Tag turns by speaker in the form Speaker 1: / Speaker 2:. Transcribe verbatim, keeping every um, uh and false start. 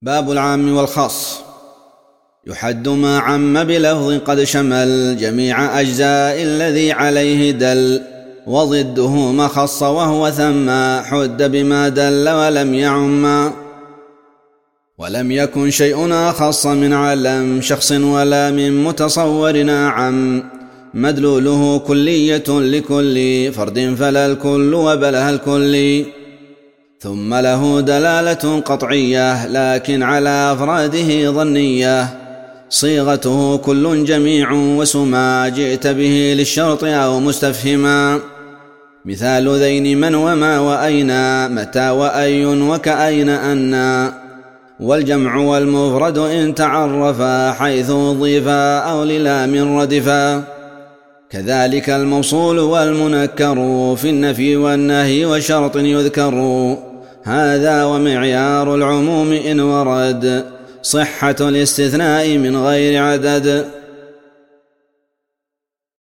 Speaker 1: باب العام والخاص. يحد ما عم بلفظ قد شمل جميع أجزاء الذي عليه دل، وضده ما خص وهو ثم حد بما دل ولم يعم. ولم يكن شيء أخص من علم شخص ولا من متصور أعم، مدلوله كلية لكل فرد فلا الكل وبلها الكل. ثم له دلالة قطعية لكن على أفراده ظنية، صيغته كل جميع وسما جئت به للشرط أو مستفهما. مثال ذين من وما وأين متى وأي وكأين أنا، والجمع والمفرد إن تعرفا حيث ضيفا أو للام ردفا. كذلك الموصول والمنكر في النفي والنهي وشرط يذكر، هذا ومعيار العموم إن ورد صحة الاستثناء من غير عدد.